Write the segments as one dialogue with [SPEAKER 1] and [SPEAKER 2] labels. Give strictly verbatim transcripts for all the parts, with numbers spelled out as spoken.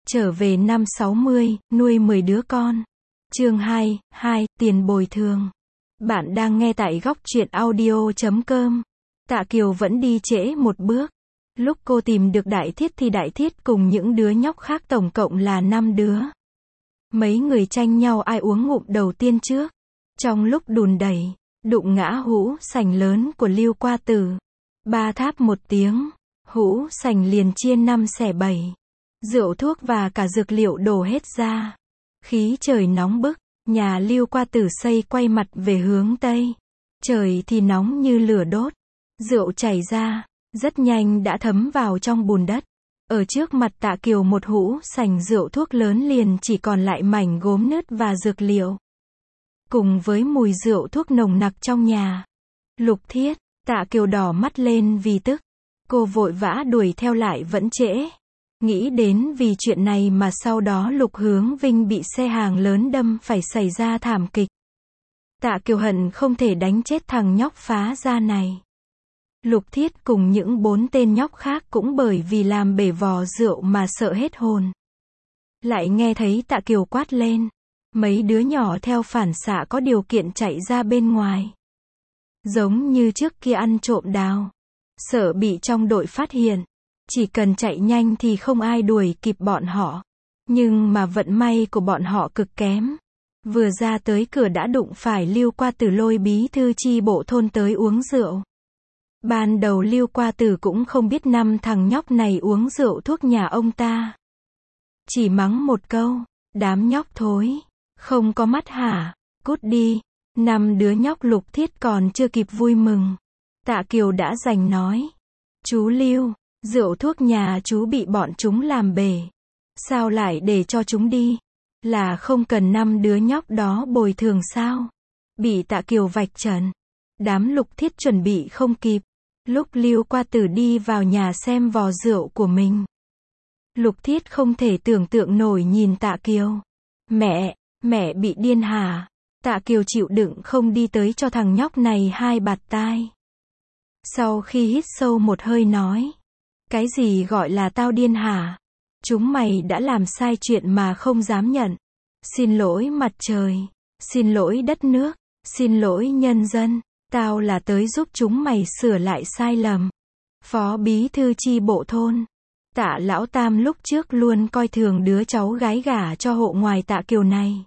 [SPEAKER 1] Trở về năm sáu mươi, nuôi mười đứa con. Chương hai, hai, tiền bồi thường. Bạn đang nghe tại góc truyện audio chấm com. Tạ Kiều vẫn đi trễ một bước. Lúc cô tìm được Đại Thiết thì Đại Thiết cùng những đứa nhóc khác tổng cộng là năm đứa. Mấy người tranh nhau ai uống ngụm đầu tiên trước. Trong lúc đùn đẩy, đụng ngã hũ sành lớn của Lưu Qua Tử. Ba tháp một tiếng, hũ sành liền chia năm xẻ bảy. Rượu thuốc và cả dược liệu đổ hết ra. Khí trời nóng bức, nhà Lưu Qua Tử xây quay mặt về hướng Tây. Trời thì nóng như lửa đốt. Rượu chảy ra, rất nhanh đã thấm vào trong bùn đất. Ở trước mặt Tạ Kiều một hũ sành rượu thuốc lớn liền chỉ còn lại mảnh gốm nứt và dược liệu. Cùng với mùi rượu thuốc nồng nặc trong nhà. Lục Thiết, Tạ Kiều đỏ mắt lên vì tức. Cô vội vã đuổi theo lại vẫn trễ. Nghĩ đến vì chuyện này mà sau đó Lục Hướng Vinh bị xe hàng lớn đâm phải xảy ra thảm kịch. Tạ Kiều hận không thể đánh chết thằng nhóc phá gia này. Lục Thiết cùng những bốn tên nhóc khác cũng bởi vì làm bể vò rượu mà sợ hết hồn. Lại nghe thấy Tạ Kiều quát lên. Mấy đứa nhỏ theo phản xạ có điều kiện chạy ra bên ngoài. Giống như trước kia ăn trộm đào. Sợ bị trong đội phát hiện. Chỉ cần chạy nhanh thì không ai đuổi kịp bọn họ. Nhưng mà vận may của bọn họ cực kém. Vừa ra tới cửa đã đụng phải Lưu Qua Tử lôi bí thư chi bộ thôn tới uống rượu. Ban đầu Lưu Qua Tử cũng không biết năm thằng nhóc này uống rượu thuốc nhà ông ta. Chỉ mắng một câu, đám nhóc thối, không có mắt hả, cút đi. Năm đứa nhóc Lục Thiết còn chưa kịp vui mừng. Tạ Kiều đã giành nói, chú Lưu, rượu thuốc nhà chú bị bọn chúng làm bể. Sao lại để cho chúng đi? Là không cần năm đứa nhóc đó bồi thường sao? Bị Tạ Kiều vạch trần. Đám Lục Thiết chuẩn bị không kịp. Lúc Lưu Qua Tử đi vào nhà xem vò rượu của mình. Lục Thiết không thể tưởng tượng nổi nhìn Tạ Kiều. Mẹ, mẹ bị điên hả? Tạ Kiều chịu đựng không đi tới cho thằng nhóc này hai bạt tai. Sau khi hít sâu một hơi nói. Cái gì gọi là tao điên hả? Chúng mày đã làm sai chuyện mà không dám nhận. Xin lỗi mặt trời. Xin lỗi đất nước. Xin lỗi nhân dân. Tao là tới giúp chúng mày sửa lại sai lầm. Phó bí thư chi bộ thôn. Tạ Lão Tam lúc trước luôn coi thường đứa cháu gái gả cho hộ ngoài Tạ Kiều này.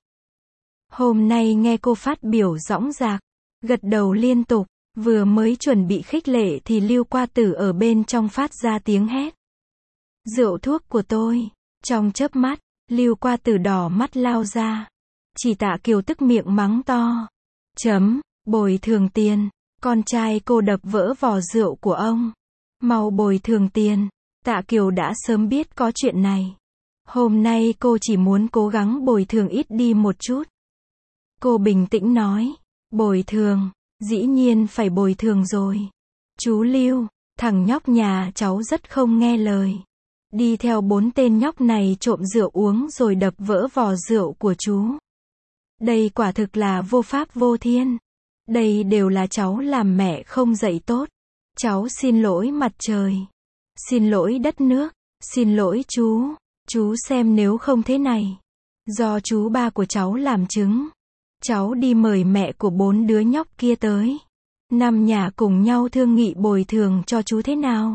[SPEAKER 1] Hôm nay nghe cô phát biểu dõng dạc. Gật đầu liên tục. Vừa mới chuẩn bị khích lệ thì Lưu Qua Tử ở bên trong phát ra tiếng hét. Rượu thuốc của tôi. Trong chớp mắt, Lưu Qua Tử đỏ mắt lao ra. Chỉ Tạ Kiều tức miệng mắng to. Chấm, bồi thường tiền. Con trai cô đập vỡ vò rượu của ông. Mau bồi thường tiền. Tạ Kiều đã sớm biết có chuyện này. Hôm nay cô chỉ muốn cố gắng bồi thường ít đi một chút. Cô bình tĩnh nói. Bồi thường. Dĩ nhiên phải bồi thường rồi. Chú Lưu, thằng nhóc nhà cháu rất không nghe lời. Đi theo bốn tên nhóc này trộm rượu uống rồi đập vỡ vò rượu của chú. Đây quả thực là vô pháp vô thiên. Đây đều là cháu làm mẹ không dạy tốt. Cháu xin lỗi mặt trời. Xin lỗi đất nước. Xin lỗi chú. Chú xem nếu không thế này. Do chú ba của cháu làm chứng. Cháu đi mời mẹ của bốn đứa nhóc kia tới. Năm nhà cùng nhau thương nghị bồi thường cho chú thế nào.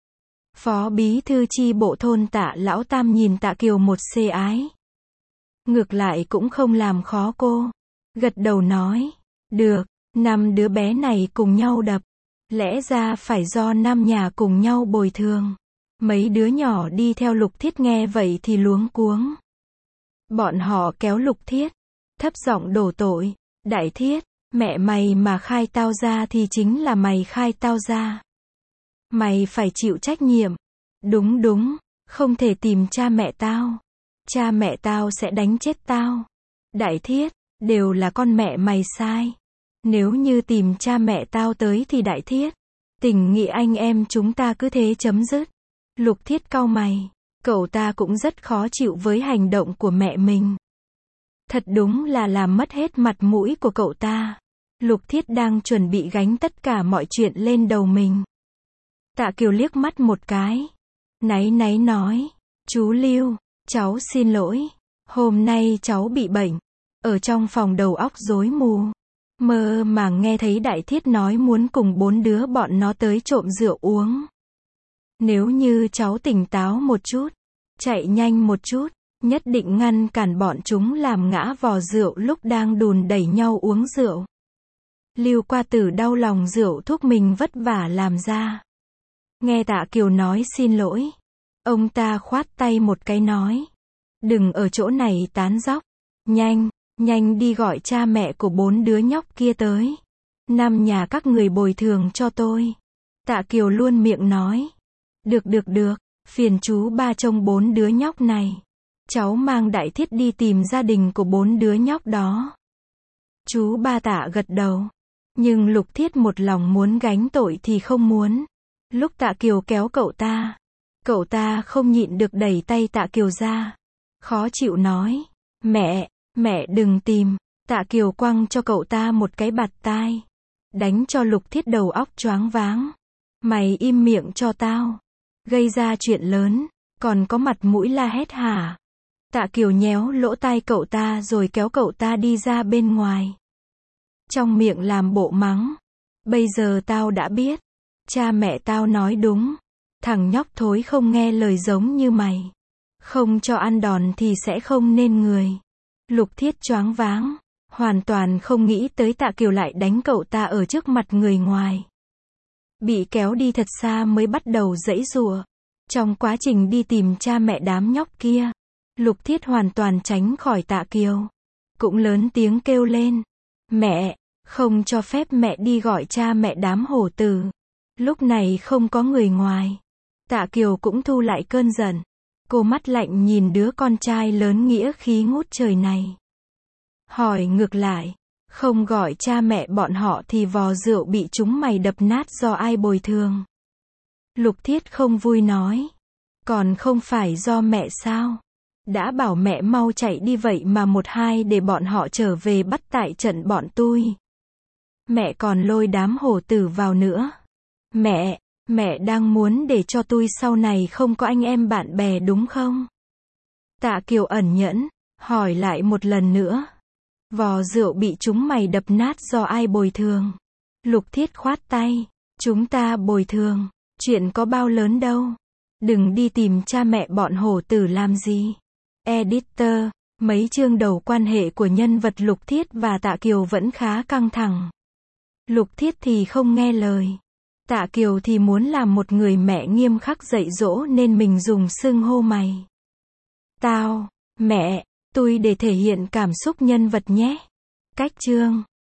[SPEAKER 1] Phó bí thư chi bộ thôn Tạ Lão Tam nhìn Tạ Kiều một xê ái. Ngược lại cũng không làm khó cô. Gật đầu nói. Được, năm đứa bé này cùng nhau đập. Lẽ ra phải do năm nhà cùng nhau bồi thường. Mấy đứa nhỏ đi theo Lục Thiết nghe vậy thì luống cuống. Bọn họ kéo Lục Thiết. Thấp giọng đổ tội. Đại Thiết, mẹ mày mà khai tao ra thì chính là mày khai tao ra. Mày phải chịu trách nhiệm. Đúng đúng, không thể tìm cha mẹ tao. Cha mẹ tao sẽ đánh chết tao. Đại Thiết, đều là con mẹ mày sai. Nếu như tìm cha mẹ tao tới thì Đại Thiết, tình nghĩa anh em chúng ta cứ thế chấm dứt. Lục Thiết cau mày. Cậu ta cũng rất khó chịu với hành động của mẹ mình. Thật đúng là làm mất hết mặt mũi của cậu ta. Lục Thiết đang chuẩn bị gánh tất cả mọi chuyện lên đầu mình. Tạ Kiều liếc mắt một cái. Náy náy nói. Chú Lưu, Cháu xin lỗi. Hôm nay cháu bị bệnh. Ở trong phòng đầu óc rối mù. Mơ màng nghe thấy Đại Thiết nói muốn cùng bốn đứa bọn nó tới trộm rượu uống. Nếu như cháu tỉnh táo một chút, chạy nhanh một chút, nhất định ngăn cản bọn chúng làm ngã vò rượu lúc đang đùn đẩy nhau uống rượu. Lưu Qua Tử đau lòng rượu thuốc mình vất vả làm ra. Nghe Tạ Kiều nói xin lỗi. Ông ta khoát tay một cái nói. Đừng ở chỗ này tán dóc. Nhanh, nhanh đi gọi cha mẹ của bốn đứa nhóc kia tới. Năm nhà các người bồi thường cho tôi. Tạ Kiều luôn miệng nói. Được được được, phiền chú ba trông bốn đứa nhóc này. Cháu mang Đại Thiết đi tìm gia đình của bốn đứa nhóc đó. Chú ba Tạ gật đầu. Nhưng Lục Thiết một lòng muốn gánh tội thì không muốn. Lúc Tạ Kiều kéo cậu ta, cậu ta không nhịn được đẩy tay Tạ Kiều ra. Khó chịu nói. Mẹ, mẹ đừng tìm. Tạ Kiều quăng cho cậu ta một cái bạt tai. Đánh cho Lục Thiết đầu óc choáng váng. Mày im miệng cho tao. Gây ra chuyện lớn, còn có mặt mũi la hét hả? Tạ Kiều nhéo lỗ tai cậu ta rồi kéo cậu ta đi ra bên ngoài. Trong miệng làm bộ mắng. Bây giờ tao đã biết. Cha mẹ tao nói đúng. Thằng nhóc thối không nghe lời giống như mày. Không cho ăn đòn thì sẽ không nên người. Lục Thiết choáng váng. Hoàn toàn không nghĩ tới Tạ Kiều lại đánh cậu ta ở trước mặt người ngoài. Bị kéo đi thật xa mới bắt đầu giãy giụa. Trong quá trình đi tìm cha mẹ đám nhóc kia, Lục Thiết hoàn toàn tránh khỏi Tạ Kiều. Cũng lớn tiếng kêu lên. Mẹ, không cho phép mẹ đi gọi cha mẹ đám hổ tử. Lúc này không có người ngoài. Tạ Kiều cũng thu lại cơn giận. Cô mắt lạnh nhìn đứa con trai lớn nghĩa khí ngút trời này. Hỏi ngược lại. Không gọi cha mẹ bọn họ thì vò rượu bị chúng mày đập nát do ai bồi thường? Lục Thiết không vui nói. Còn không phải do mẹ sao? Đã bảo mẹ mau chạy đi vậy mà một hai để bọn họ trở về bắt tại trận bọn tôi. Mẹ còn lôi đám hổ tử vào nữa. Mẹ, mẹ đang muốn để cho tôi sau này không có anh em bạn bè đúng không? Tạ Kiều ẩn nhẫn, hỏi lại một lần nữa. Vò rượu bị chúng mày đập nát do ai bồi thường? Lục Thiết khoát tay. Chúng ta bồi thường. Chuyện có bao lớn đâu. Đừng đi tìm cha mẹ bọn hổ tử làm gì. Editor, mấy chương đầu quan hệ của nhân vật Lục Thiết và Tạ Kiều vẫn khá căng thẳng. Lục Thiết thì không nghe lời. Tạ Kiều thì muốn làm một người mẹ nghiêm khắc dạy dỗ nên mình dùng xưng hô mày. Tao, mẹ, tôi để thể hiện cảm xúc nhân vật nhé. Cách chương